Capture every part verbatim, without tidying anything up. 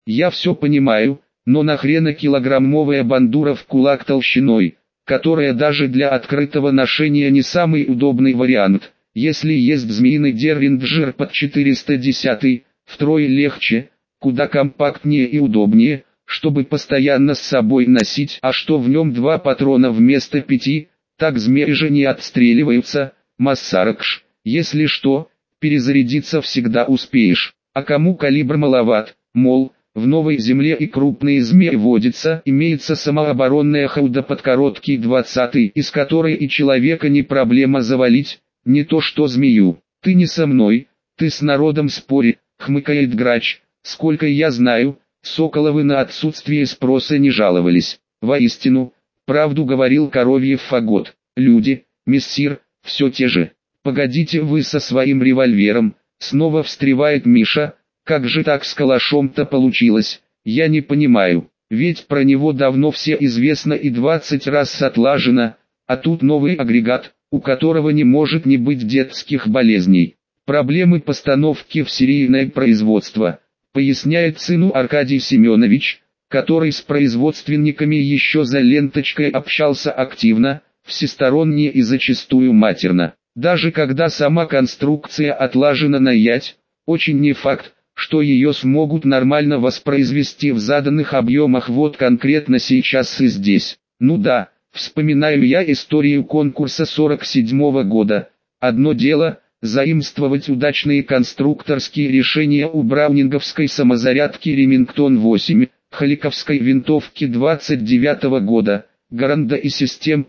Я все понимаю, но нахрена килограммовая бандура в кулак толщиной, которая даже для открытого ношения не самый удобный вариант. Если есть змеиный Дервинджер под четыреста десять, втрое легче, куда компактнее и удобнее, чтобы постоянно с собой носить, а что в нем два патрона вместо пяти, так змеи же не отстреливаются. Массаракш, если что, перезарядиться всегда успеешь, а кому калибр маловат, мол, в новой земле и крупные змеи водятся, имеется самооборонная хауда под короткий двадцатый, из которой и человека не проблема завалить, не то что змею. Ты не со мной, ты с народом спори, хмыкает грач. Сколько я знаю, Соколовы на отсутствие спроса не жаловались. Воистину, правду говорил коровьев фагот. Люди, мессир, все те же. Погодите вы со своим револьвером, снова встревает Миша. Как же так с калашом-то получилось? Я не понимаю, ведь про него давно все известно и двадцать раз отлажено, а тут новый агрегат, у которого не может не быть детских болезней. Проблемы постановки в серийное производство, поясняет сыну Аркадий Семенович, который с производственниками еще за ленточкой общался активно, всесторонне и зачастую матерно. Даже когда сама конструкция отлажена на ять, очень не факт, что ее смогут нормально воспроизвести в заданных объемах вот конкретно сейчас и здесь. Ну да, вспоминаю я историю конкурса сорок седьмого года. Одно дело – заимствовать удачные конструкторские решения у браунинговской самозарядки Ремингтон восемь, халиковской винтовки двадцать девятого года, Гаранда и систем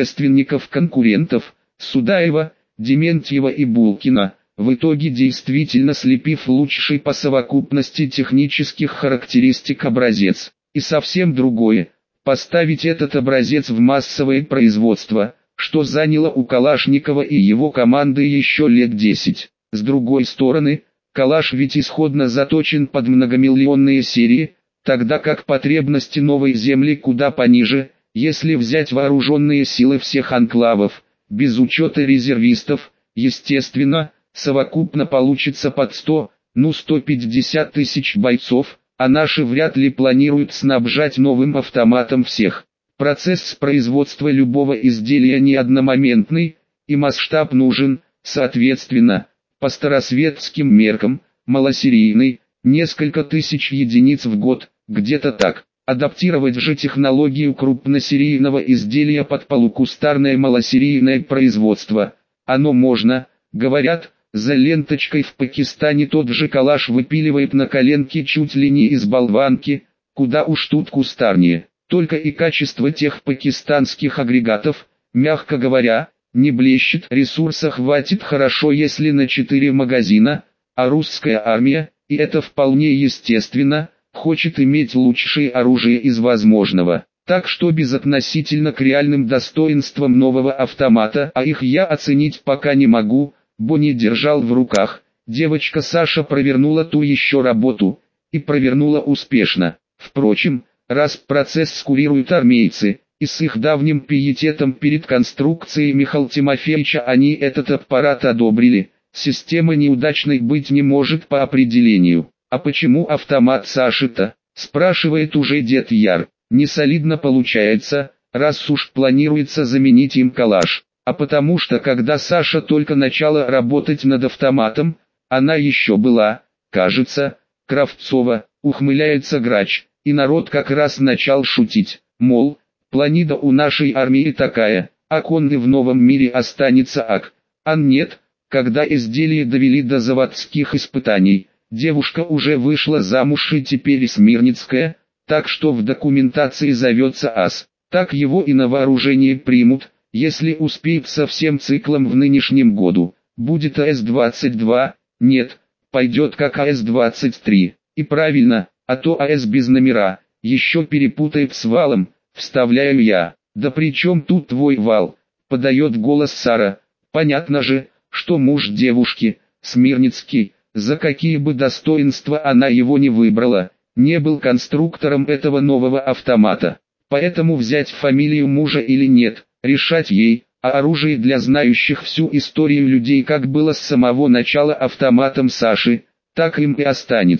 предшественников-конкурентов, Судаева, Дементьева и Булкина, в итоге действительно слепив лучший по совокупности технических характеристик образец. И совсем другое – поставить этот образец в массовое производство, что заняло у Калашникова и его команды еще лет десять. С другой стороны, Калаш ведь исходно заточен под многомиллионные серии, тогда как потребности новой земли куда пониже. Если взять вооруженные силы всех анклавов, без учета резервистов, естественно, совокупно получится под сто, ну сто пятьдесят тысяч бойцов, а наши вряд ли планируют снабжать новым автоматом всех. Процесс производства любого изделия не одномоментный, и масштаб нужен, соответственно, по старосветским меркам, малосерийный, несколько тысяч единиц в год, где-то так. Адаптировать же технологию крупносерийного изделия под полукустарное малосерийное производство, оно можно, говорят, за ленточкой в Пакистане тот же Калаш выпиливает на коленке чуть ли не из болванки, куда уж тут кустарнее. Только и качество тех пакистанских агрегатов, мягко говоря, не блещет. Ресурса хватит хорошо если на четыре магазина, а русская армия, и это вполне естественно, хочет иметь лучшее оружие из возможного. Так что безотносительно к реальным достоинствам нового автомата, а их я оценить пока не могу, бо не держал в руках, девочка Саша провернула ту еще работу, и провернула успешно. Впрочем, раз процесс скурируют армейцы, и с их давним пиететом перед конструкцией Михаила Тимофеевича они этот аппарат одобрили, система неудачной быть не может по определению. А почему автомат Саши-то, спрашивает уже дед Яр. Не солидно получается, раз уж планируется заменить им Калаш. А потому что когда Саша только начала работать над автоматом, она еще была, кажется, Кравцова, ухмыляется грач. И народ как раз начал шутить, мол, планида у нашей армии такая, ак он и в новом мире останется ак. А нет, когда изделие довели до заводских испытаний, девушка уже вышла замуж и теперь Смирницкая, так что в документации зовется ас. Так его и на вооружение примут, если успеет со всем циклом в нынешнем году. Будет АС двадцать два, нет, пойдет как АС двадцать три. И правильно, а то АС без номера, еще перепутает с валом, вставляю я. Да при чем тут твой вал, подает голос Сара. Понятно же, что муж девушки, Смирницкий, за какие бы достоинства она его не выбрала, не был конструктором этого нового автомата. Поэтому взять фамилию мужа или нет, решать ей, а оружие для знающих всю историю людей как было с самого начала автоматом Саши, так им и останется.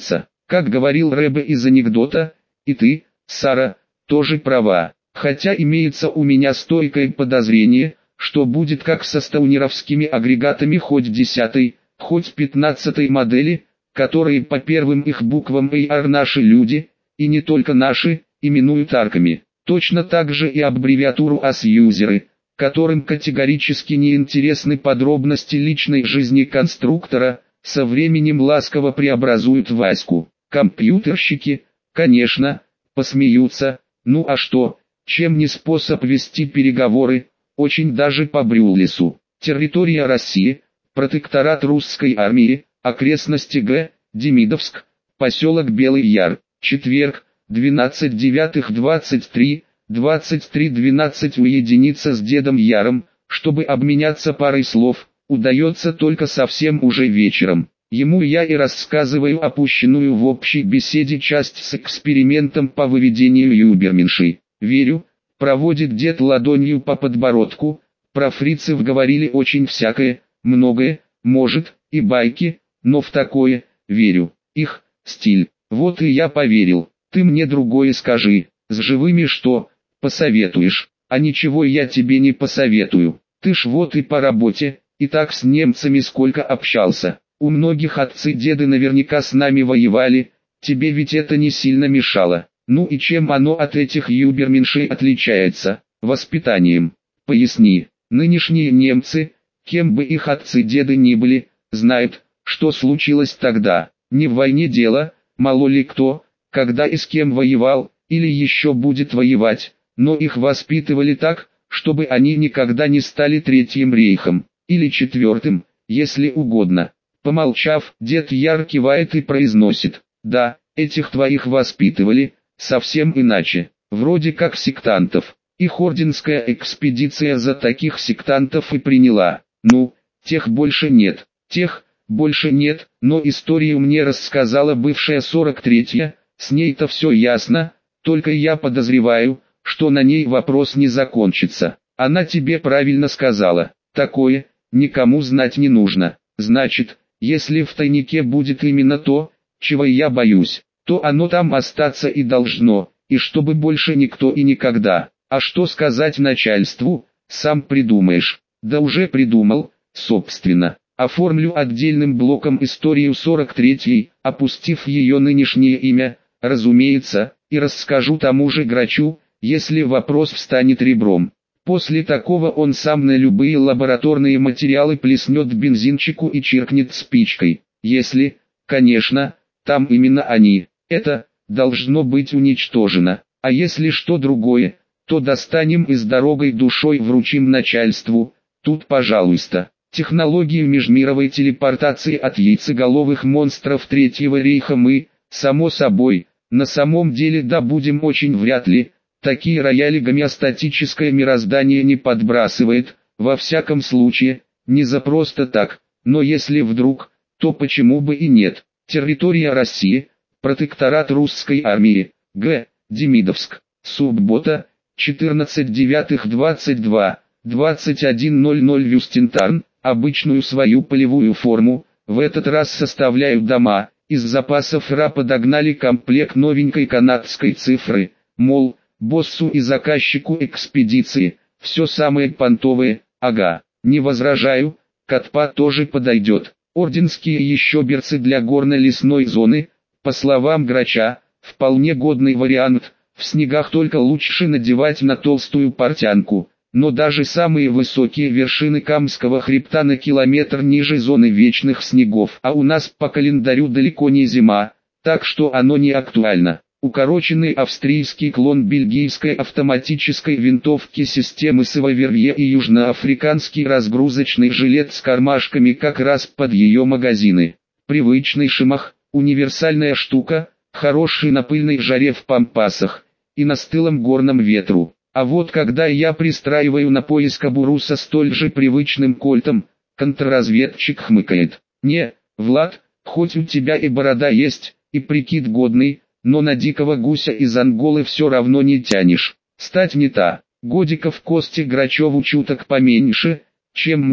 Как говорил Рэбе из анекдота, и ты, Сара, тоже права. Хотя имеется у меня стойкое подозрение, что будет как со стоунеровскими агрегатами хоть десятой, хоть пятнадцатой модели, которые по первым их буквам эй ар наши люди, и не только наши, именуют арками. Точно так же и аббревиатуру ас-юзеры, которым категорически не интересны подробности личной жизни конструктора, со временем ласково преобразуют в аську. Компьютерщики, конечно, посмеются, ну а что, чем не способ вести переговоры, очень даже по Брюллесу. Территория России, протекторат русской армии, окрестности Г. Демидовск, поселок Белый Яр, четверг, двенадцать девятых двадцать три, двадцать три двенадцать уединиться с дедом Яром, чтобы обменяться парой слов, удается только совсем уже вечером. Ему я и рассказываю опущенную в общей беседе часть с экспериментом по выведению юберменши. Верю, проводит дед ладонью по подбородку, про фрицев говорили очень всякое, многое, может, и байки, но в такое, верю, их, стиль, вот и я поверил. Ты мне другое скажи, с живыми что, посоветуешь, а ничего я тебе не посоветую. Ты ж вот и по работе, и так с немцами сколько общался. У многих отцы-деды наверняка с нами воевали, тебе ведь это не сильно мешало. Ну и чем оно от этих юберменшей отличается? Воспитанием. Поясни. Нынешние немцы, кем бы их отцы-деды ни были, знают, что случилось тогда. Не в войне дело, мало ли кто, когда и с кем воевал, или еще будет воевать, но их воспитывали так, чтобы они никогда не стали Третьим рейхом, или Четвертым, если угодно. Помолчав, дед Яр кивает и произносит: да, этих твоих воспитывали, совсем иначе, вроде как сектантов. Их орденская экспедиция за таких сектантов и приняла. Ну, тех больше нет, тех больше нет, но историю мне рассказала бывшая сорок третья, с ней-то все ясно, только я подозреваю, что на ней вопрос не закончится. Она тебе правильно сказала, такое, никому знать не нужно. Значит, если в тайнике будет именно то, чего я боюсь, то оно там остаться и должно, и чтобы больше никто и никогда. А что сказать начальству, сам придумаешь. Да уже придумал, собственно. Оформлю отдельным блоком историю сорок третьей, опустив ее нынешнее имя, разумеется, и расскажу тому же Грачу, если вопрос встанет ребром. После такого он сам на любые лабораторные материалы плеснет бензинчику и чиркнет спичкой. Если, конечно, там именно они. Это должно быть уничтожено. А если что другое, то достанем и с дорогой душой вручим начальству. Тут, пожалуйста, технологию межмировой телепортации от яйцеголовых монстров Третьего рейха мы, само собой, на самом деле добудем очень вряд ли. Такие рояли гомеостатическое мироздание не подбрасывает, во всяком случае, не за просто так, но если вдруг, то почему бы и нет. Территория России, протекторат русской армии, Г. Демидовск, суббота, четырнадцать девятых двадцать два, двадцать один ноль ноль Вюстентарн, обычную свою полевую форму, в этот раз составляют дома, из запасов РА подогнали комплект новенькой канадской цифры, мол, боссу и заказчику экспедиции, все самое понтовое, ага, не возражаю, Катпа тоже подойдет. Орденские еще берцы для горно-лесной зоны, по словам Грача, вполне годный вариант, в снегах только лучше надевать на толстую портянку, но даже самые высокие вершины Камского хребта на километр ниже зоны вечных снегов, а у нас по календарю далеко не зима, так что оно не актуально. Укороченный австрийский клон бельгийской автоматической винтовки системы Сававерье и южноафриканский разгрузочный жилет с кармашками как раз под ее магазины. Привычный шимах, универсальная штука, хороший на пыльной жаре в пампасах и на стылом горном ветру. А вот когда я пристраиваю на пояс кобуру со столь же привычным кольтом, контрразведчик хмыкает. Не, Влад, хоть у тебя и борода есть, и прикид годный, но на дикого гуся из Анголы все равно не тянешь. Стать не та. Годиков Косте Грачеву чуток поменьше, чем мне,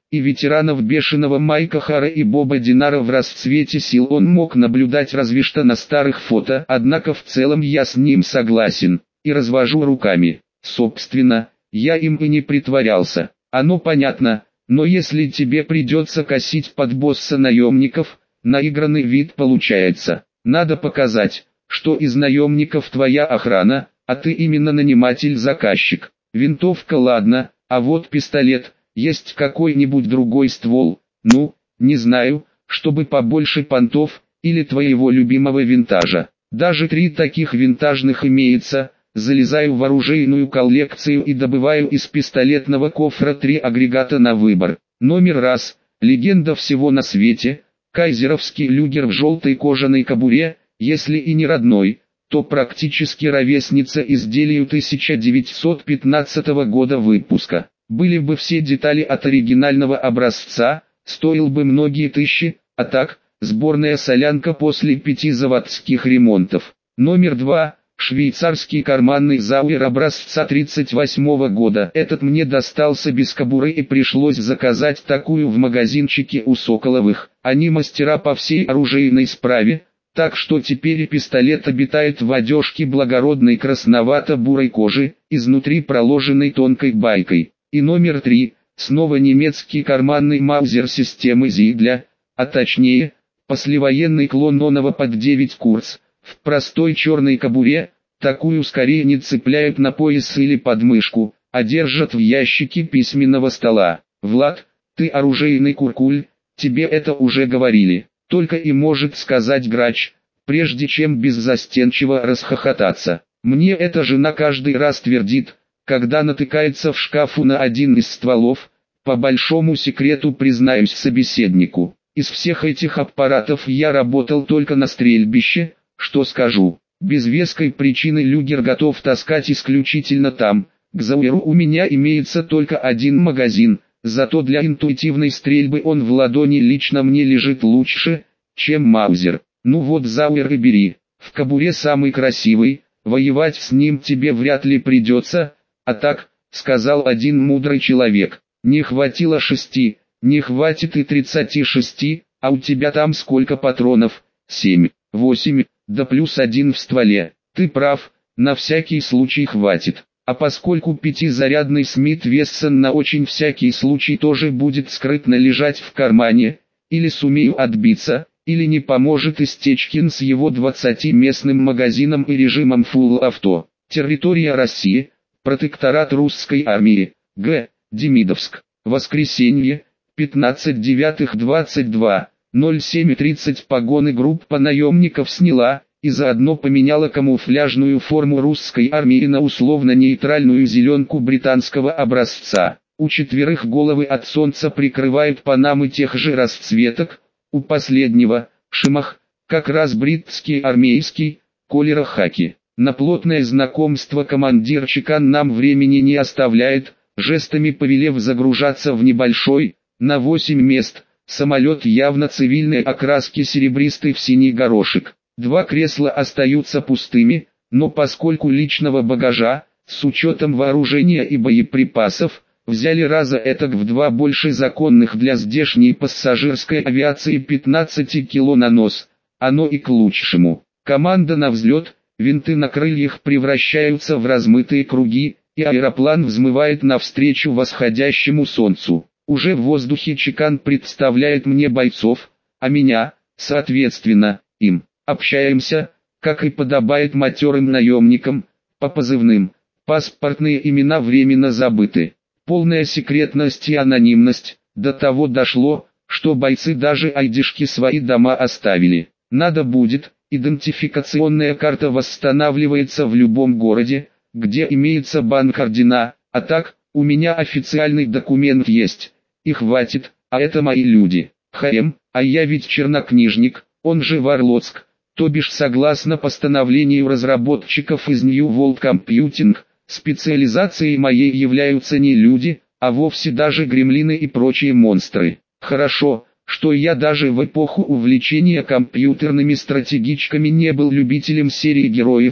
и ветеранов бешеного Майка Хара и Боба Динара в расцвете сил он мог наблюдать разве что на старых фото, однако в целом я с ним согласен, и развожу руками. Собственно, я им и не притворялся. Оно понятно, но если тебе придется косить под босса наемников, наигранный вид получается. Надо показать, что из наемников твоя охрана, а ты именно наниматель-заказчик. Винтовка ладно, а вот пистолет, есть какой-нибудь другой ствол, ну, не знаю, чтобы побольше понтов, или твоего любимого винтажа. Даже три таких винтажных имеется. Залезаю в оружейную коллекцию и добываю из пистолетного кофра три агрегата на выбор. Номер раз, легенда всего на свете, кайзеровский люгер в желтой кожаной кобуре, если и не родной, то практически ровесница изделию тысяча девятьсот пятнадцатого года выпуска. Были бы все детали от оригинального образца, стоил бы многие тысячи, а так, сборная солянка после пяти заводских ремонтов. Номер два. Швейцарский карманный зауэр образца тридцать восьмого года. Этот мне достался без кобуры и пришлось заказать такую в магазинчике у Соколовых. Они мастера по всей оружейной справе, так что теперь и пистолет обитает в одежке благородной красновато-бурой кожи, изнутри проложенной тонкой байкой. И номер три, снова немецкий карманный маузер системы Зигля, а точнее, послевоенный клон Онова под девять Курц. В простой черной кобуре, такую скорее не цепляют на пояс или подмышку, а держат в ящике письменного стола. Влад, ты оружейный куркуль, тебе это уже говорили, только и может сказать грач, прежде чем беззастенчиво расхохотаться. Мне эта жена каждый раз твердит, когда натыкается в шкафу на один из стволов, по большому секрету признаюсь собеседнику. Из всех этих аппаратов я работал только на стрельбище. Что скажу, без веской причины люгер готов таскать исключительно там. К зауэру у меня имеется только один магазин, зато для интуитивной стрельбы он в ладони лично мне лежит лучше, чем маузер. Ну вот зауэр и бери, в кобуре самый красивый, воевать с ним тебе вряд ли придется, а так, сказал один мудрый человек, не хватило шести, не хватит и тридцати шести, а у тебя там сколько патронов, семь, восемь. Да плюс один в стволе. Ты прав, на всякий случай хватит. А поскольку пятизарядный Смит Вессон на очень всякий случай тоже будет скрытно лежать в кармане, или сумею отбиться, или не поможет Истечкин с его двадцатиместным магазином и режимом Full Auto. Территория России, протекторат русской армии, Г. Демидовск. Воскресенье, пятнадцатое девятое двадцать два. ноль семь тридцать погоны группа наемников сняла, и заодно поменяла камуфляжную форму русской армии на условно-нейтральную зеленку британского образца. У четверых головы от солнца прикрывают панамы тех же расцветок, у последнего, шимах, как раз бритский армейский, колера хаки. На плотное знакомство командир чекан нам времени не оставляет, жестами повелев загружаться в небольшой, на восемь мест, самолет явно цивильной окраски серебристый в синий горошек. Два кресла остаются пустыми, но поскольку личного багажа, с учетом вооружения и боеприпасов, взяли раза этак в два больше законных для здешней пассажирской авиации пятнадцати кило на нос, оно и к лучшему. Команда на взлет, винты на крыльях превращаются в размытые круги, и аэроплан взмывает навстречу восходящему солнцу. Уже в воздухе чекан представляет мне бойцов, а меня, соответственно, им. Общаемся, как и подобает матерым наемникам, по позывным. Паспортные имена временно забыты. Полная секретность и анонимность. До того дошло, что бойцы даже айдишки свои дома оставили. Надо будет, идентификационная карта восстанавливается в любом городе, где имеется банк-ордена, а так, у меня официальный документ есть, и хватит, а это мои люди. ХМ, а я ведь чернокнижник, он же Варлоцк, то бишь согласно постановлению разработчиков из New World Computing, специализацией моей являются не люди, а вовсе даже гремлины и прочие монстры. Хорошо, что я даже в эпоху увлечения компьютерными стратегичками не был любителем серии героев,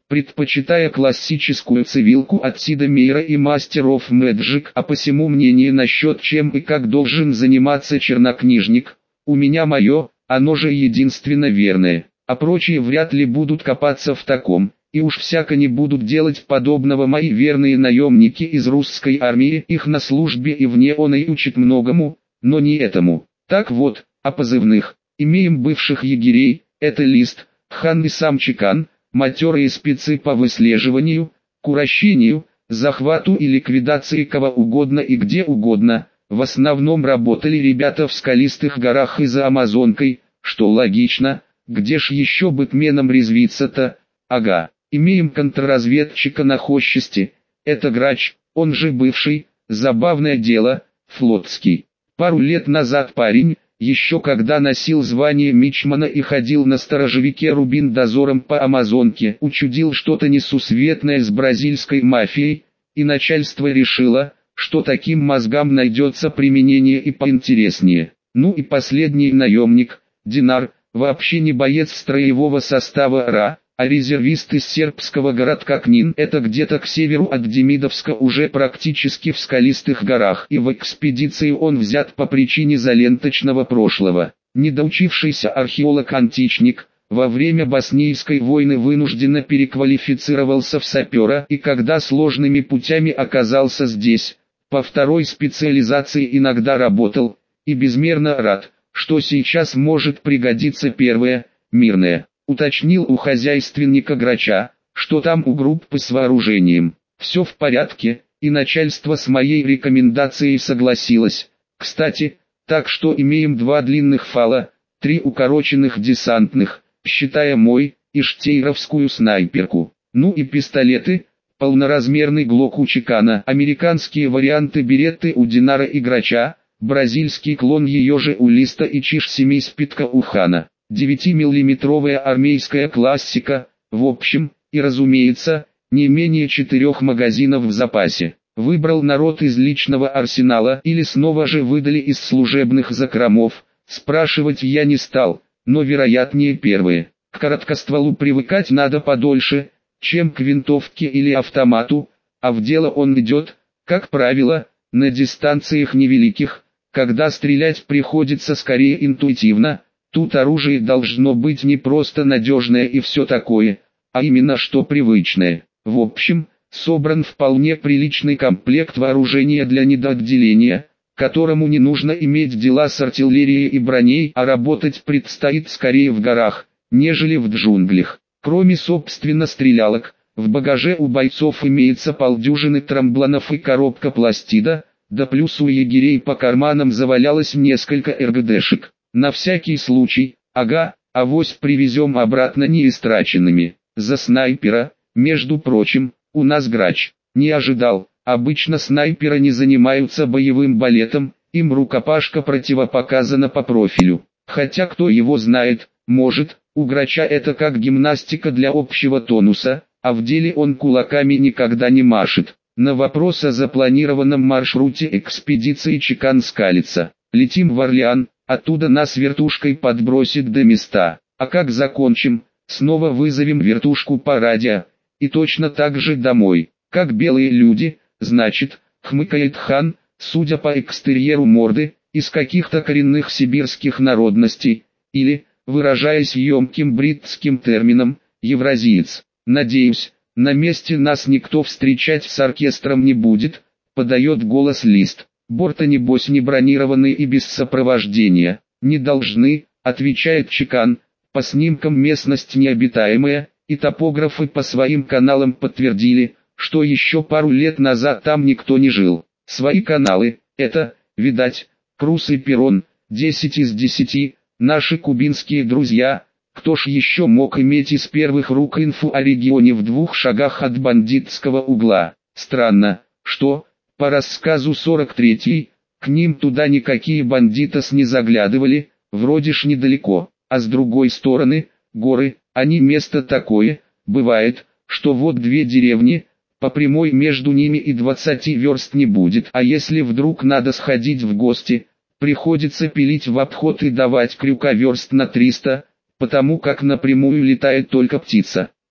предпочитая классическую цивилку от Сида Мейера и Master of Magic, а посему мнение насчет чем и как должен заниматься чернокнижник, у меня мое, оно же единственно верное, а прочие вряд ли будут копаться в таком, и уж всяко не будут делать подобного мои верные наемники из русской армии, их на службе и вне он и учат многому, но не этому. Так вот, о позывных, имеем бывших егерей, это Лист, Хан и сам Чекан, матерые спецы по выслеживанию, курощению, захвату и ликвидации кого угодно и где угодно. В основном работали ребята в скалистых горах и за Амазонкой, что логично, где ж еще бэтменом резвиться-то, ага. Имеем контрразведчика на хозчасти, это Грач, он же бывший, забавное дело, флотский. Пару лет назад парень, еще когда носил звание мичмана и ходил на сторожевике Рубин дозором по Амазонке, учудил что-то несусветное с бразильской мафией, и начальство решило, что таким мозгам найдется применение и поинтереснее. Ну и последний наемник, Динар, вообще не боец строевого состава РА, а резервист из сербского городка Книн, это где-то к северу от Демидовска уже практически в скалистых горах, и в экспедиции он взят по причине заленточного прошлого. Недоучившийся археолог-античник, во время Боснийской войны вынужденно переквалифицировался в сапера и когда сложными путями оказался здесь, по второй специализации иногда работал, и безмерно рад, что сейчас может пригодиться первая, мирная. Уточнил у хозяйственника Грача, что там у группы с вооружением. Все в порядке, и начальство с моей рекомендацией согласилось. Кстати, так что имеем два длинных фала, три укороченных десантных, считая мой, и штейровскую снайперку. Ну и пистолеты, полноразмерный глок у Чекана, американские варианты беретты у Динара и Грача, бразильский клон ее же у Листа и чиш-семиспидка у Хана. девятимиллиметровая армейская классика, в общем, и разумеется, не менее четырех магазинов в запасе. Выбрал народ из личного арсенала или снова же выдали из служебных закромов, спрашивать я не стал, но вероятнее первые. К короткостволу привыкать надо подольше, чем к винтовке или автомату, а в дело он идет, как правило, на дистанциях невеликих, когда стрелять приходится скорее интуитивно. Тут оружие должно быть не просто надежное и все такое, а именно что привычное. В общем, собран вполне приличный комплект вооружения для недоотделения, которому не нужно иметь дела с артиллерией и броней, а работать предстоит скорее в горах, нежели в джунглях. Кроме собственно стрелялок, в багаже у бойцов имеется полдюжины трамблонов и коробка пластида, да плюс у егерей по карманам завалялось несколько эр гэ дэшек. На всякий случай, ага, авось привезем обратно неистраченными. За снайпера, между прочим, у нас Грач. Не ожидал, обычно снайперы не занимаются боевым балетом, им рукопашка противопоказана по профилю. Хотя кто его знает, может, у Грача это как гимнастика для общего тонуса, а в деле он кулаками никогда не машет. На вопрос о запланированном маршруте экспедиции Чекан скалится. Летим в Орлеан. Оттуда нас вертушкой подбросит до места, а как закончим, снова вызовем вертушку по радио, и точно так же домой, как белые люди, значит, хмыкает Хан, судя по экстерьеру морды, из каких-то коренных сибирских народностей, или, выражаясь емким бритским термином, евразиец. Надеюсь, на месте нас никто встречать с оркестром не будет, подает голос Лист. Борта небось не бронированные и без сопровождения. Не должны, отвечает Чекан, по снимкам местность необитаемая, и топографы по своим каналам подтвердили, что еще пару лет назад там никто не жил. Свои каналы, это, видать, Крус и Перрон, десять из десяти, наши кубинские друзья. Кто ж еще мог иметь из первых рук инфу о регионе в двух шагах от бандитского угла? Странно, что, по рассказу сорок третий, к ним туда никакие бандитос не заглядывали, вроде ж недалеко, а с другой стороны, горы, они место такое, бывает, что вот две деревни, по прямой между ними и двадцати верст не будет, а если вдруг надо сходить в гости, приходится пилить в обход и давать крюка верст на триста, потому как напрямую летает только птица.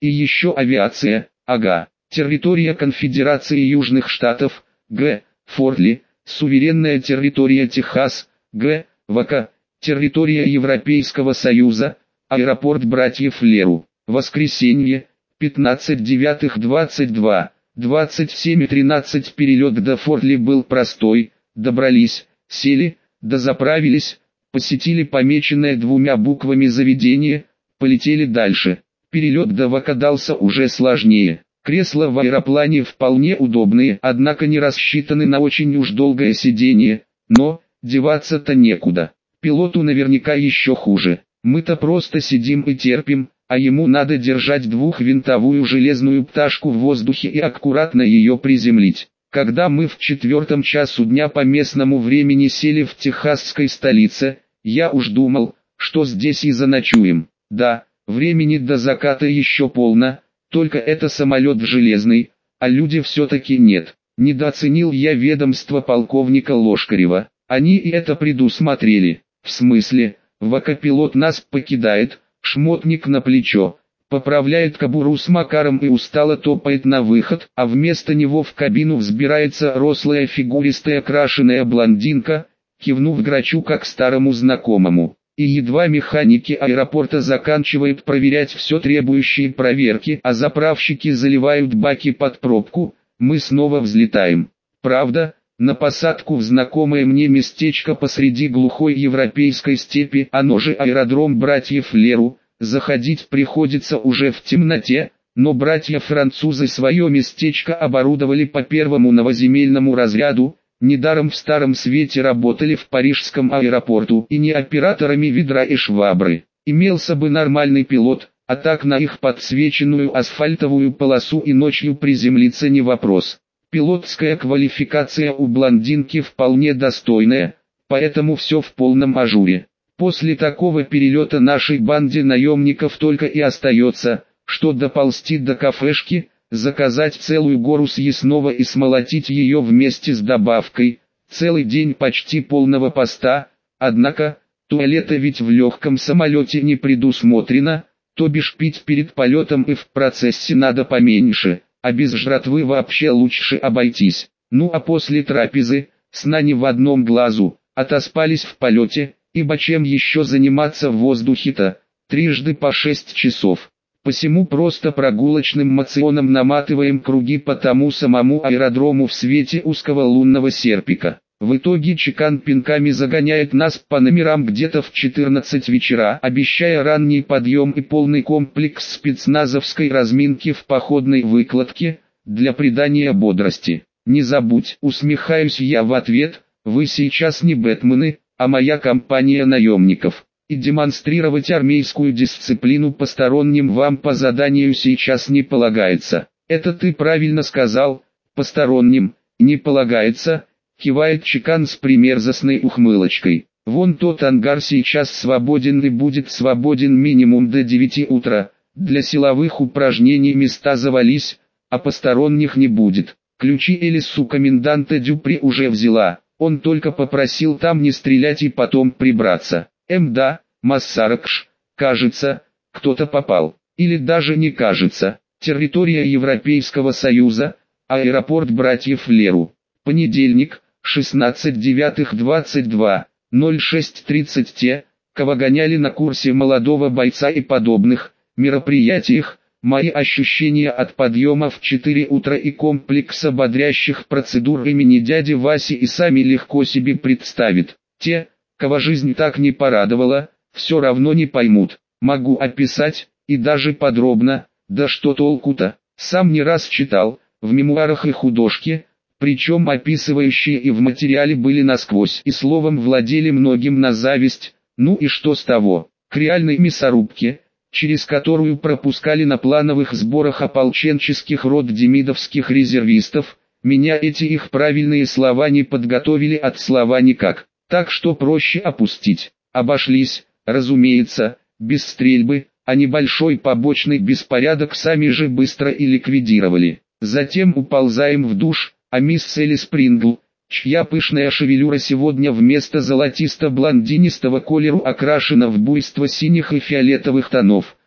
И еще авиация, ага. Территория Конфедерации Южных Штатов, г. Форт Ли, суверенная территория Техас, г. ВК, территория Европейского Союза, аэропорт братьев Леру. Воскресенье, пятнадцатое девятое двадцать два, двадцать семь тринадцать. Перелет до Форт Ли был простой, добрались, сели, дозаправились, посетили помеченное двумя буквами заведение, полетели дальше. Перелет до ВК дался уже сложнее. Кресла в аэроплане вполне удобные, однако не рассчитаны на очень уж долгое сидение, но деваться-то некуда. Пилоту наверняка еще хуже. Мы-то просто сидим и терпим, а ему надо держать двухвинтовую железную пташку в воздухе и аккуратно ее приземлить. Когда мы в четвертом часу дня по местному времени сели в техасской столице, я уж думал, что здесь и заночуем. Да, времени до заката еще полно. Только это самолет железный, а люди все-таки нет. Недооценил я ведомство полковника Лошкарева. Они и это предусмотрели. В смысле, ВК-пилот нас покидает, шмотник на плечо, поправляет кобуру с Макаром и устало топает на выход, а вместо него в кабину взбирается рослая фигуристая крашеная блондинка, кивнув Грачу как старому знакомому. И едва механики аэропорта заканчивают проверять все требующие проверки, а заправщики заливают баки под пробку, мы снова взлетаем. Правда, на посадку в знакомое мне местечко посреди глухой европейской степи, оно же аэродром братьев Леру, заходить приходится уже в темноте, но братья-французы свое местечко оборудовали по первому новоземельному разряду. Недаром в Старом Свете работали в парижском аэропорту и не операторами ведра и швабры. Имелся бы нормальный пилот, а так на их подсвеченную асфальтовую полосу и ночью приземлиться не вопрос. Пилотская квалификация у блондинки вполне достойная, поэтому все в полном ажуре. После такого перелета нашей банде наемников только и остается, что доползти до кафешки, заказать целую гору съестного и смолотить ее вместе с добавкой. Целый день почти полного поста, однако, туалета ведь в легком самолете не предусмотрено, то бишь пить перед полетом и в процессе надо поменьше, а без жратвы вообще лучше обойтись. Ну а после трапезы, сна не в одном глазу, отоспались в полете, ибо чем еще заниматься в воздухе-то, трижды по шесть часов. Посему просто прогулочным моционом наматываем круги по тому самому аэродрому в свете узкого лунного серпика. В итоге чекан пинками загоняет нас по номерам где-то в четырнадцать вечера, обещая ранний подъем и полный комплекс спецназовской разминки в походной выкладке, для придания бодрости. Не забудь, усмехаюсь я в ответ, вы сейчас не Бэтмены, а моя компания наемников. И демонстрировать армейскую дисциплину посторонним вам по заданию сейчас не полагается. Это ты правильно сказал, посторонним, не полагается, кивает чекан с примерзостной ухмылочкой. Вон тот ангар сейчас свободен и будет свободен минимум до девяти утра, для силовых упражнений места завались, а посторонних не будет. Ключи Элису коменданта Дюпри уже взяла, он только попросил там не стрелять и потом прибраться. Эм да, Массаракш, кажется, кто-то попал. Или даже не кажется. Территория Европейского Союза, аэропорт братьев Леру. Понедельник, шестнадцатое девятое двадцать два, ноль шесть тридцать. Те, кого гоняли на курсе молодого бойца и подобных мероприятиях, мои ощущения от подъема в четыре утра и комплекса бодрящих процедур имени дяди Васи и сами легко себе представят. Те, кого жизнь так не порадовала, все равно не поймут. Могу описать, и даже подробно, да что толку-то, сам не раз читал, в мемуарах и художке, причем описывающие и в материале были насквозь и словом владели многим на зависть, ну и что с того, к реальной мясорубке, через которую пропускали на плановых сборах ополченческих рот демидовских резервистов, меня эти их правильные слова не подготовили от слова никак. Так что проще опустить. Обошлись, разумеется, без стрельбы, а небольшой побочный беспорядок сами же быстро и ликвидировали. Затем уползаем в душ, а мисс Элли Спрингл, чья пышная шевелюра сегодня вместо золотисто-блондинистого колеру окрашена в буйство синих и фиолетовых тонов,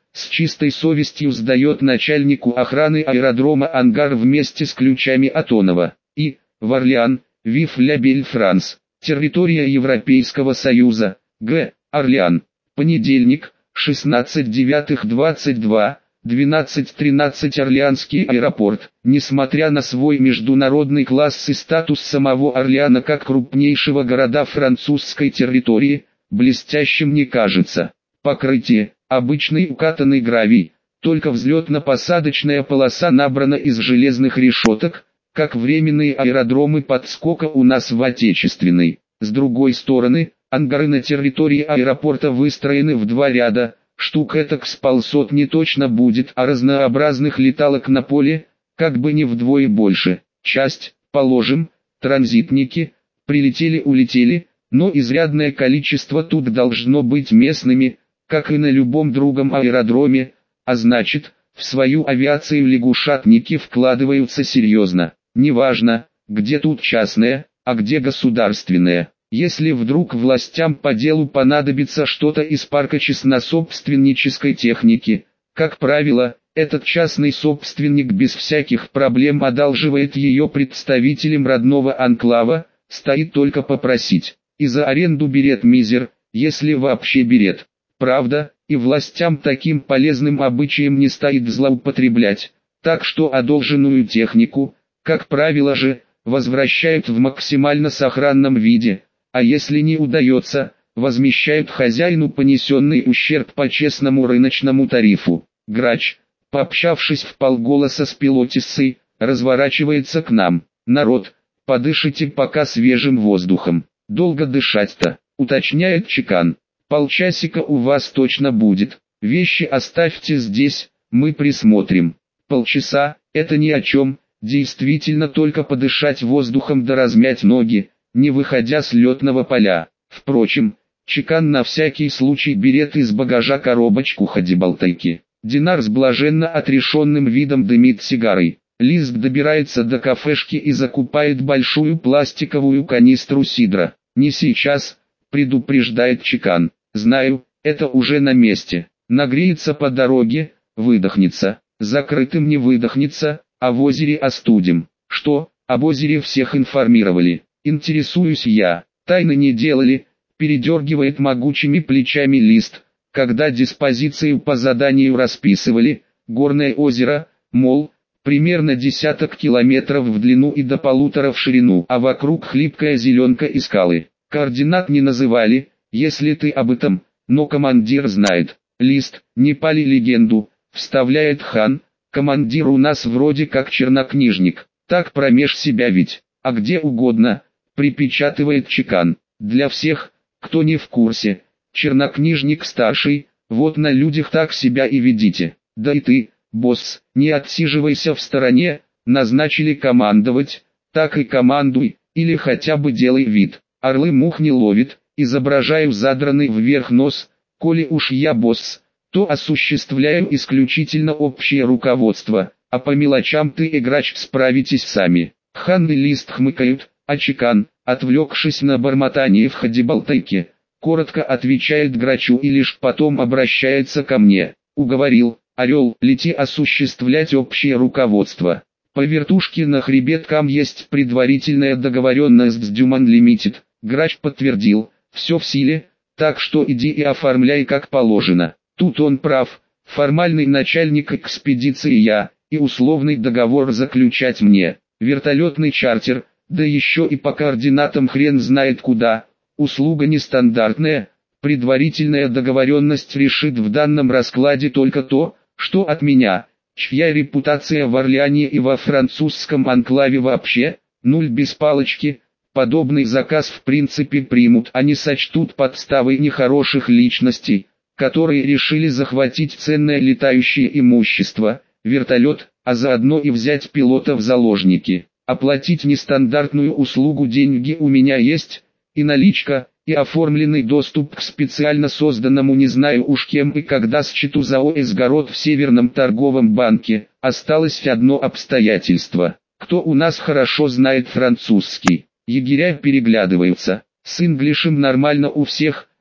с чистой совестью сдает начальнику охраны аэродрома ангар вместе с ключами от оного. И, в Орлеан, Вив ля Бель Франс, территория Европейского Союза, Г. Орлеан. Понедельник, шестнадцать девятого двадцать два, двенадцать тринадцать Орлеанский аэропорт, несмотря на свой международный класс и статус самого Орлеана как крупнейшего города французской территории, блестящим не кажется. Покрытие – обычный укатанный гравий, только взлетно-посадочная полоса набрана из железных решеток, как временные аэродромы подскока у нас в отечественной. С другой стороны, ангары на территории аэропорта выстроены в два ряда, штук этак с полсотни точно будет, а разнообразных леталок на поле, как бы не вдвое больше. Часть, положим, транзитники, прилетели-улетели, но изрядное количество тут должно быть местными, как и на любом другом аэродроме, а значит, в свою авиацию лягушатники вкладываются серьезно. Неважно, где тут частное, а где государственное. Если вдруг властям по делу понадобится что-то из парка частнособственнической техники, как правило, этот частный собственник без всяких проблем одалживает ее представителям родного анклава, стоит только попросить. И за аренду берет мизер, если вообще берет. Правда, и властям таким полезным обычаем не стоит злоупотреблять, так что одолженную технику, как правило же, возвращают в максимально сохранном виде, а если не удается, возмещают хозяину понесенный ущерб по честному рыночному тарифу. Грач, пообщавшись вполголоса с пилотиссой, разворачивается к нам. «Народ, подышите пока свежим воздухом». «Долго дышать-то», уточняет Чекан. «Полчасика у вас точно будет. Вещи оставьте здесь, мы присмотрим». Полчаса – это ни о чем, действительно только подышать воздухом да размять ноги, не выходя с летного поля. Впрочем, Чекан на всякий случай берет из багажа коробочку ходибалтайки. Динар с блаженно отрешенным видом дымит сигарой. Лизг добирается до кафешки и закупает большую пластиковую канистру сидра. «Не сейчас», предупреждает Чекан. «Знаю, это уже на месте. Нагреется по дороге, выдохнется. Закрытым не выдохнется, а в озере остудим». «Что, об озере всех информировали?» Интересуюсь я. «Тайны не делали», передергивает могучими плечами Лист. «Когда диспозицию по заданию расписывали, горное озеро, мол, примерно десяток километров в длину и до полутора в ширину, а вокруг хлипкая зеленка и скалы. Координат не называли, если ты об этом, но командир знает». «Лист, не пали легенду», вставляет Хан. «Командир у нас вроде как чернокнижник, так промеж себя ведь, а где угодно», припечатывает Чекан. «Для всех, кто не в курсе, чернокнижник старший, вот на людях так себя и ведите. Да и ты, босс, не отсиживайся в стороне, назначили командовать, так и командуй, или хотя бы делай вид». Орлы мух не ловит, изображаю задранный вверх нос. «Коли уж я босс, то осуществляю исключительно общее руководство, а по мелочам ты и Грач справитесь сами». Хан и Лист хмыкают, а Чекан, отвлекшись на бормотание в ходибалтайке, коротко отвечает Грачу и лишь потом обращается ко мне. «Уговорил, Орел, лети осуществлять общее руководство. По вертушке на хребеткам есть предварительная договоренность с Дюман Лимитед». Грач подтвердил: «Все в силе, так что иди и оформляй как положено». Тут он прав, формальный начальник экспедиции я, и условный договор заключать мне. Вертолетный чартер, да еще и по координатам хрен знает куда, услуга нестандартная, предварительная договоренность решит в данном раскладе только то, что от меня, чья репутация в Орлеане и во французском анклаве вообще, нуль без палочки. Подобный заказ в принципе примут, а не сочтут подставой нехороших личностей, которые решили захватить ценное летающее имущество, вертолет, а заодно и взять пилота в заложники. Оплатить нестандартную услугу деньги у меня есть, и наличка, и оформленный доступ к специально созданному не знаю уж кем и когда счету за ОС-город в Северном торговом банке. Осталось одно обстоятельство. Кто у нас хорошо знает французский? Егеря переглядываются. С инглишем нормально у всех,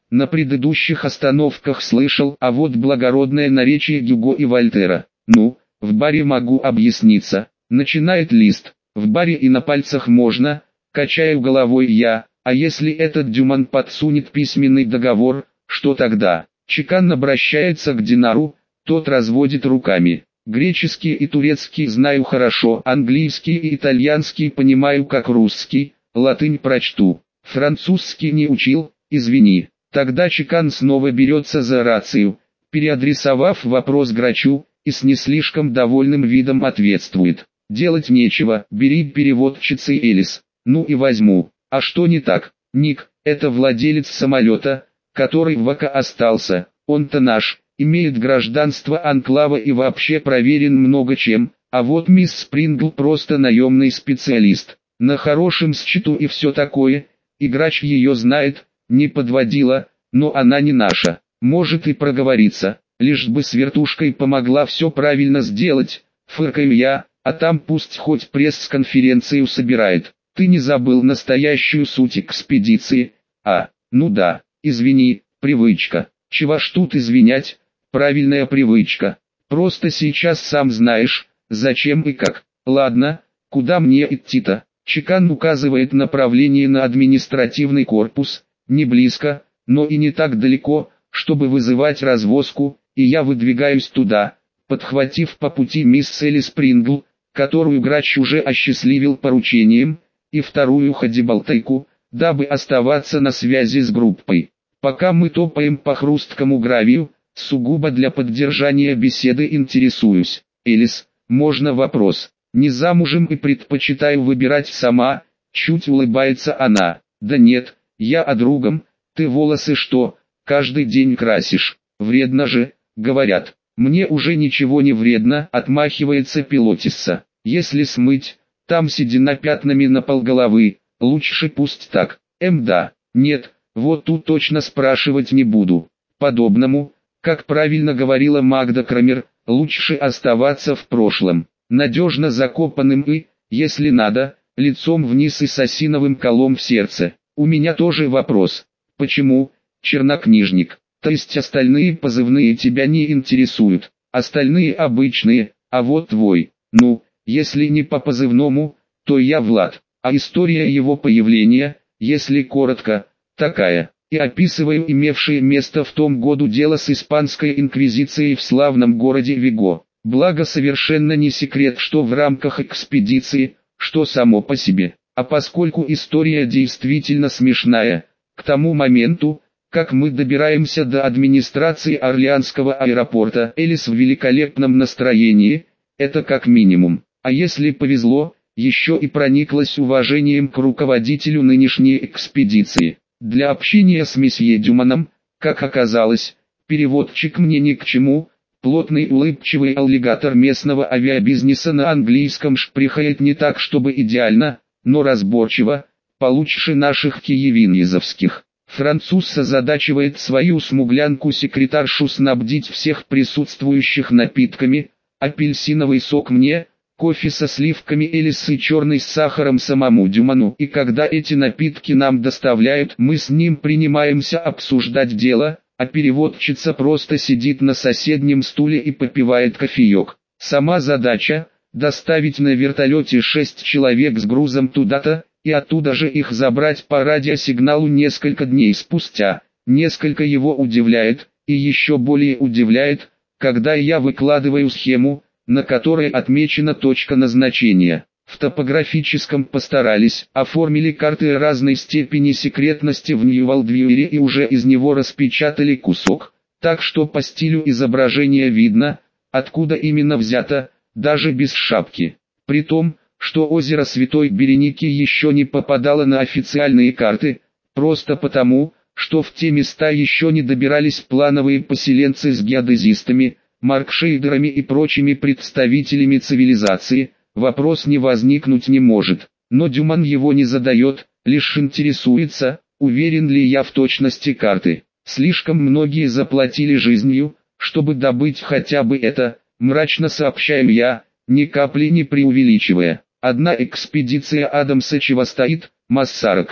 на предыдущих остановках слышал, а вот благородное наречие Гюго и Вольтера. Ну, в баре могу объясниться, начинает Лист. В баре и на пальцах можно, качаю головой я, а если этот Дюман подсунет письменный договор, что тогда? Чекан обращается к Динару, тот разводит руками. Греческий и турецкий знаю хорошо, английский и итальянский понимаю как русский, латынь прочту. Французский не учил, извини. Тогда Чекан снова берется за рацию, переадресовав вопрос Грачу, и с не слишком довольным видом ответствует. Делать нечего, бери переводчицы Элис. Ну и возьму. А что не так? Ник, это владелец самолета, который в АК остался, он-то наш, имеет гражданство анклава и вообще проверен много чем, а вот мисс Спрингл просто наемный специалист, на хорошем счету и все такое, и Грач ее знает, не подводила, но она не наша, может и проговориться, лишь бы с вертушкой помогла все правильно сделать, фыркаю я, а там пусть хоть пресс-конференцию собирает. Ты не забыл настоящую суть экспедиции? А, ну да, извини, привычка. Чего ж тут извинять? Правильная привычка. Просто сейчас сам знаешь, зачем и как. Ладно, куда мне идти-то? Чекан указывает направление на административный корпус, не близко, но и не так далеко, чтобы вызывать развозку, и я выдвигаюсь туда, подхватив по пути мисс Элли Спрингл, которую Грач уже осчастливил поручением, и вторую ходибалтайку, дабы оставаться на связи с группой. Пока мы топаем по хрусткому гравию, сугубо для поддержания беседы интересуюсь. Элис, можно вопрос? Не замужем и предпочитаю выбирать сама, чуть улыбается она. Да нет, я о другом, ты волосы что, каждый день красишь? Вредно же, говорят. Мне уже ничего не вредно, отмахивается пилотисса. Если смыть, там седина пятнами на полголовы, лучше пусть так. Эм да, нет, вот тут точно спрашивать не буду. Подобному, как правильно говорила Магда Крамер, лучше оставаться в прошлом, надежно закопанным и, если надо, лицом вниз и с осиновым колом в сердце. У меня тоже вопрос. Почему, чернокнижник? То есть остальные позывные тебя не интересуют, остальные обычные, а вот твой, ну, если не по позывному, то я Влад, а история его появления, если коротко, такая. И описываю имевшее место в том году дело с испанской инквизицией в славном городе Виго. Благо совершенно не секрет, что в рамках экспедиции, что само по себе, а поскольку история действительно смешная, к тому моменту, как мы добираемся до администрации Орлеанского аэропорта, Элис в великолепном настроении, это как минимум. А если повезло, еще и прониклась уважением к руководителю нынешней экспедиции. Для общения с месье Дюманом, как оказалось, переводчик мне ни к чему, плотный улыбчивый аллигатор местного авиабизнеса на английском шприхает не так чтобы идеально, но разборчиво, получше наших киевинизовских. Француз озадачивает свою смуглянку-секретаршу снабдить всех присутствующих напитками, апельсиновый сок мне, кофе со сливками или с черный с сахаром самому Дюману. И когда эти напитки нам доставляют, мы с ним принимаемся обсуждать дело, а переводчица просто сидит на соседнем стуле и попивает кофеек. Сама задача – доставить на вертолете шесть человек с грузом туда-то, и оттуда же их забрать по радиосигналу несколько дней спустя. Несколько его удивляет, и еще более удивляет, когда я выкладываю схему, на которой отмечена точка назначения. В топографическом постарались, оформили карты разной степени секретности в Нью-Валдвьюере и уже из него распечатали кусок, так что по стилю изображения видно, откуда именно взято, даже без шапки. При том, что озеро Святой Береники еще не попадало на официальные карты, просто потому, что в те места еще не добирались плановые поселенцы с геодезистами, маркшейдерами и прочими представителями цивилизации, вопрос не возникнуть не может. Но Дюман его не задает, лишь интересуется, уверен ли я в точности карты. Слишком многие заплатили жизнью, чтобы добыть хотя бы это, мрачно сообщаю я, ни капли не преувеличивая. Одна экспедиция Адамса чего стоит, Массаракш.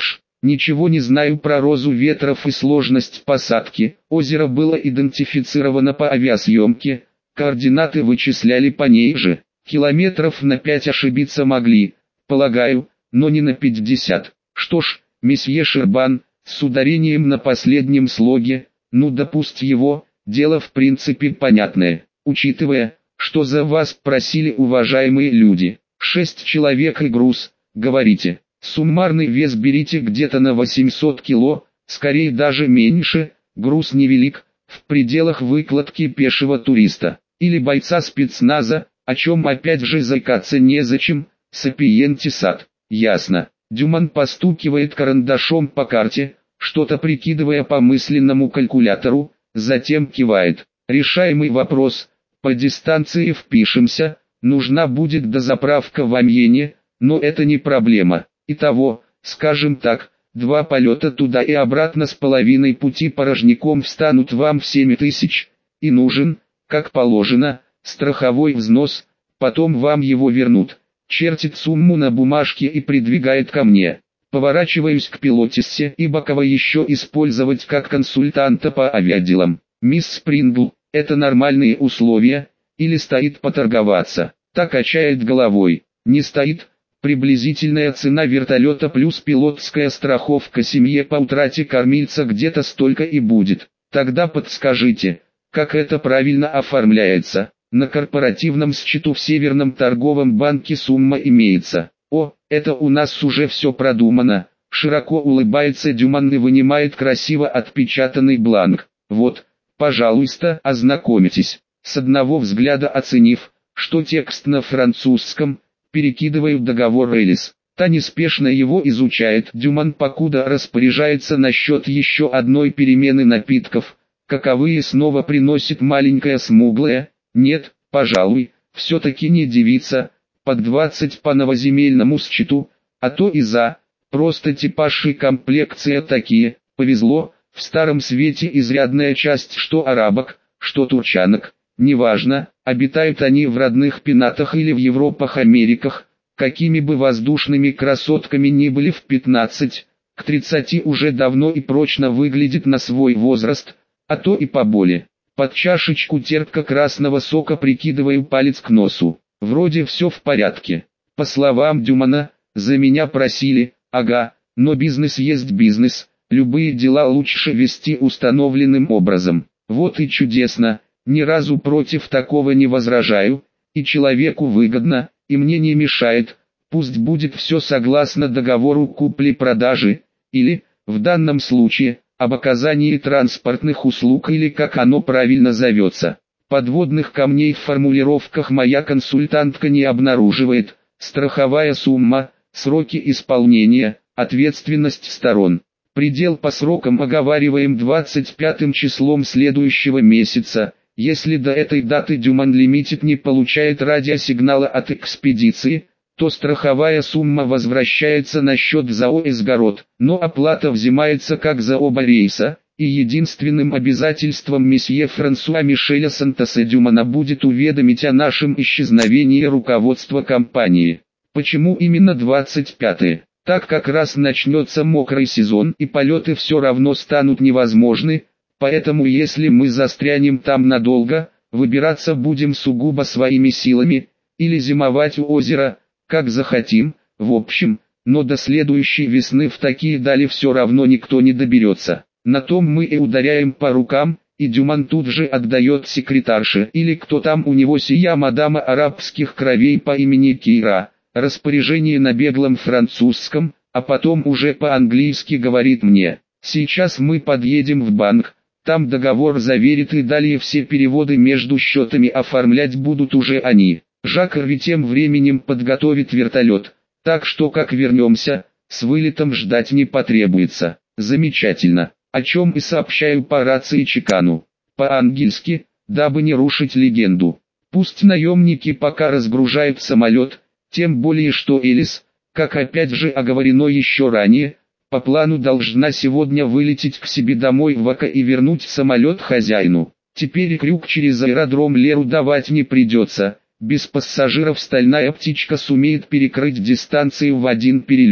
Ничего не знаю про розу ветров и сложность посадки. Озеро было идентифицировано по авиасъемке, координаты вычисляли по ней же. Километров на пять ошибиться могли, полагаю, но не на пятьдесят. Что ж, месье Шербан, с ударением на последнем слоге, ну допусть его, дело в принципе понятное, учитывая, что за вас просили уважаемые люди. Шесть человек и груз, говорите. Суммарный вес берите где-то на восемьсот кило, скорее даже меньше, груз невелик, в пределах выкладки пешего туриста, или бойца спецназа, о чем опять же заикаться незачем, сапиенти сад. Ясно. Дюман постукивает карандашом по карте, что-то прикидывая по мысленному калькулятору, затем кивает. Решаемый вопрос, по дистанции впишемся, нужна будет дозаправка в Амьене, но это не проблема. Итого, скажем так, два полета туда и обратно с половиной пути порожняком встанут вам в семь тысяч, и нужен, как положено, страховой взнос, потом вам его вернут. Чертит сумму на бумажке и придвигает ко мне. Поворачиваюсь к пилотиссе, ибо кого еще использовать как консультанта по авиаделам. Мисс Спрингл, это нормальные условия, или стоит поторговаться? Так качает головой. Не стоит. Приблизительная цена вертолета плюс пилотская страховка семье по утрате кормильца где-то столько и будет. Тогда подскажите, как это правильно оформляется? На корпоративном счету в Северном торговом банке сумма имеется. О, это у нас уже все продумано. Широко улыбается Дюман и вынимает красиво отпечатанный бланк. Вот, пожалуйста, ознакомитесь. С одного взгляда оценив, что текст на французском, перекидываю договор Элис. Та неспешно его изучает. Дюман покуда распоряжается насчет еще одной перемены напитков, каковые снова приносит маленькая смуглая. Нет, пожалуй, все-таки не девица, под двадцать по новоземельному счету, а то и за, просто типаж и комплекция такие. Повезло, в Старом Свете изрядная часть что арабок, что турчанок. Неважно, обитают они в родных пенатах или в Европах, Америках, какими бы воздушными красотками ни были в пятнадцать, к тридцати уже давно и прочно выглядит на свой возраст, а то и поболее. Под чашечку терпко-красного сока прикидываю палец к носу. Вроде все в порядке. По словам Дюмана, за меня просили, ага, но бизнес есть бизнес, любые дела лучше вести установленным образом. Вот и чудесно. Ни разу против такого не возражаю, и человеку выгодно, и мне не мешает, пусть будет все согласно договору купли-продажи, или, в данном случае, об оказании транспортных услуг или как оно правильно зовется. Подводных камней в формулировках моя консультантка не обнаруживает, страховая сумма, сроки исполнения, ответственность сторон. Предел по срокам оговариваем двадцать пятым числом следующего месяца. Если до этой даты Дюман Лимитед не получает радиосигнала от экспедиции, то страховая сумма возвращается на счет ЗАО «Эсгород», но оплата взимается как за оба рейса, и единственным обязательством месье Франсуа Мишеля Сантоса Дюмана будет уведомить о нашем исчезновении руководства компании. Почему именно двадцать пятое? Так как раз начнется мокрый сезон и полеты все равно станут невозможны, поэтому если мы застрянем там надолго, выбираться будем сугубо своими силами, или зимовать у озера, как захотим, в общем, но до следующей весны в такие дали все равно никто не доберется. На том мы и ударяем по рукам, и Дюман тут же отдает секретарше, или кто там у него сия мадама арабских кровей по имени Кира, распоряжение на беглом французском, а потом уже по-английски говорит мне: сейчас мы подъедем в банк, там договор заверит и далее все переводы между счетами оформлять будут уже они. Жак Эрви тем временем подготовит вертолет, так что как вернемся, с вылетом ждать не потребуется. Замечательно, о чем и сообщаю по рации Чекану. По-ангельски, дабы не рушить легенду. Пусть наемники пока разгружают самолет, тем более что Элис, как опять же оговорено еще ранее, по плану должна сегодня вылететь к себе домой в Ока и вернуть самолет хозяину. Теперь крюк через аэродром Леру давать не придется, без пассажиров стальная птичка сумеет перекрыть дистанцию в один перелет.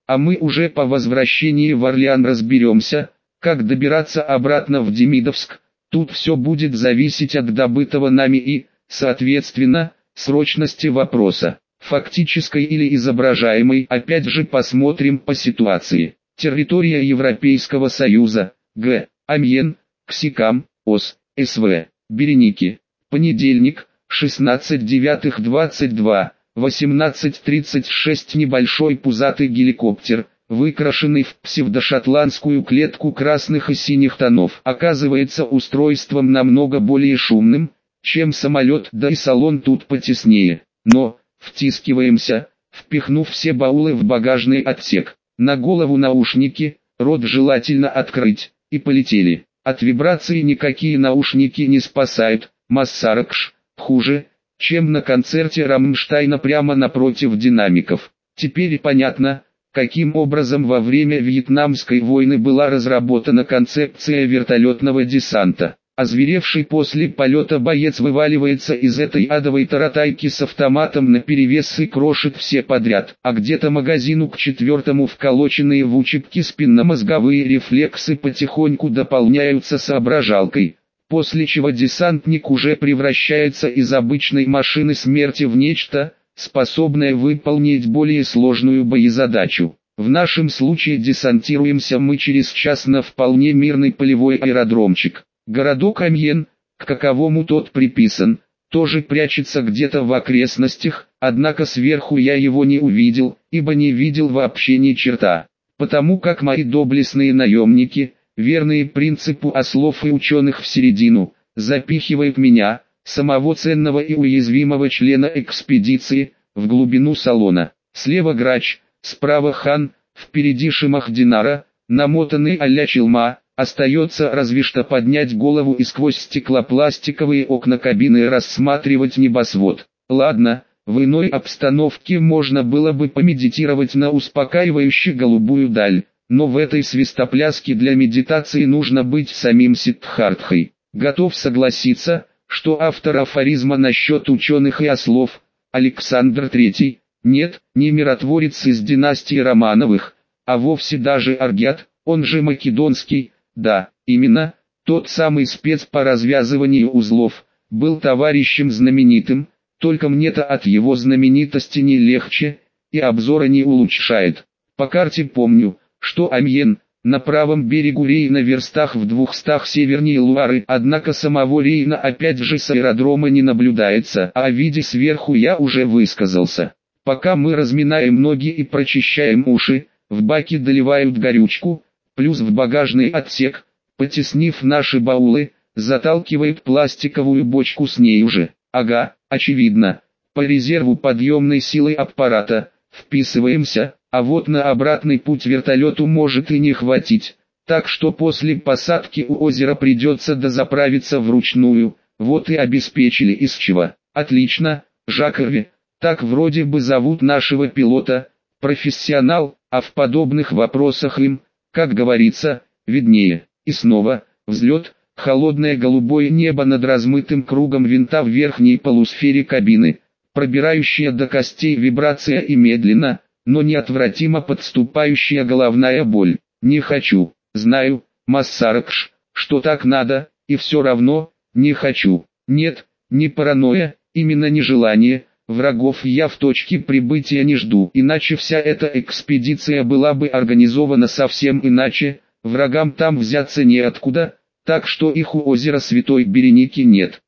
а мы уже по возвращении в Орлеан разберемся, как добираться обратно в Демидовск. Тут все будет зависеть от добытого нами и, соответственно, срочности вопроса. Фактической или изображаемой, опять же посмотрим по ситуации. Территория Европейского Союза, Г. Амьен, Ксикам, Ос, СВ, Береники. Понедельник, шестнадцатое девятое двадцать два, восемнадцать тридцать шесть. Небольшой пузатый геликоптер, выкрашенный в псевдошотландскую клетку красных и синих тонов, оказывается устройством намного более шумным, чем самолет, да и салон тут потеснее. Но, втискиваемся, впихнув все баулы в багажный отсек. На голову наушники, рот желательно открыть, и полетели. От вибрации никакие наушники не спасают, Массаракш, хуже, чем на концерте Раммштайна прямо напротив динамиков. Теперь понятно, каким образом во время Вьетнамской войны была разработана концепция вертолетного десанта. Озверевший после полета боец вываливается из этой адовой таратайки с автоматом наперевес и крошит все подряд, а где-то магазину к четвертому вколоченные в учебки спинномозговые рефлексы потихоньку дополняются соображалкой, после чего десантник уже превращается из обычной машины смерти в нечто, способное выполнить более сложную боезадачу. В нашем случае десантируемся мы через час на вполне мирный полевой аэродромчик. Городок Амьен, к каковому тот приписан, тоже прячется где-то в окрестностях, однако сверху я его не увидел, ибо не видел вообще ни черта. Потому как мои доблестные наемники, верные принципу ослов и ученых в середину, запихивают меня, самого ценного и уязвимого члена экспедиции, в глубину салона. Слева грач, справа хан, впереди шимах Динара, намотанный а-ля челма. Остается разве что поднять голову и сквозь стеклопластиковые окна кабины рассматривать небосвод. Ладно, в иной обстановке можно было бы помедитировать на успокаивающей голубую даль, но в этой свистопляске для медитации нужно быть самим Сиддхартхой. Готов согласиться, что автор афоризма насчет ученых и ослов, Александр Третий, нет, не миротворец из династии Романовых, а вовсе даже Аргят, он же Македонский. Да, именно, тот самый спец по развязыванию узлов, был товарищем знаменитым, только мне-то от его знаменитости не легче, и обзора не улучшает. По карте помню, что Амьен, на правом берегу Рейна верстах в двухстах севернее Луары, однако самого Рейна опять же с аэродрома не наблюдается, а о виде сверху я уже высказался. Пока мы разминаем ноги и прочищаем уши, в баке доливают горючку, плюс в багажный отсек, потеснив наши баулы, заталкивают пластиковую бочку с ней уже. Ага, очевидно, по резерву подъемной силы аппарата, вписываемся, а вот на обратный путь вертолету может и не хватить, так что после посадки у озера придется дозаправиться вручную, вот и обеспечили из чего. Отлично, Жакове, так вроде бы зовут нашего пилота, профессионал, а в подобных вопросах им, как говорится, виднее. И снова, взлет, холодное голубое небо над размытым кругом винта в верхней полусфере кабины, пробирающая до костей вибрация и медленно, но неотвратимо подступающая головная боль. Не хочу, знаю, Массаракш, что так надо, и все равно, не хочу. Нет, не паранойя, именно нежелание. Врагов я в точке прибытия не жду, иначе вся эта экспедиция была бы организована совсем иначе, врагам там взяться неоткуда, так что их у озера Святой Береники нет.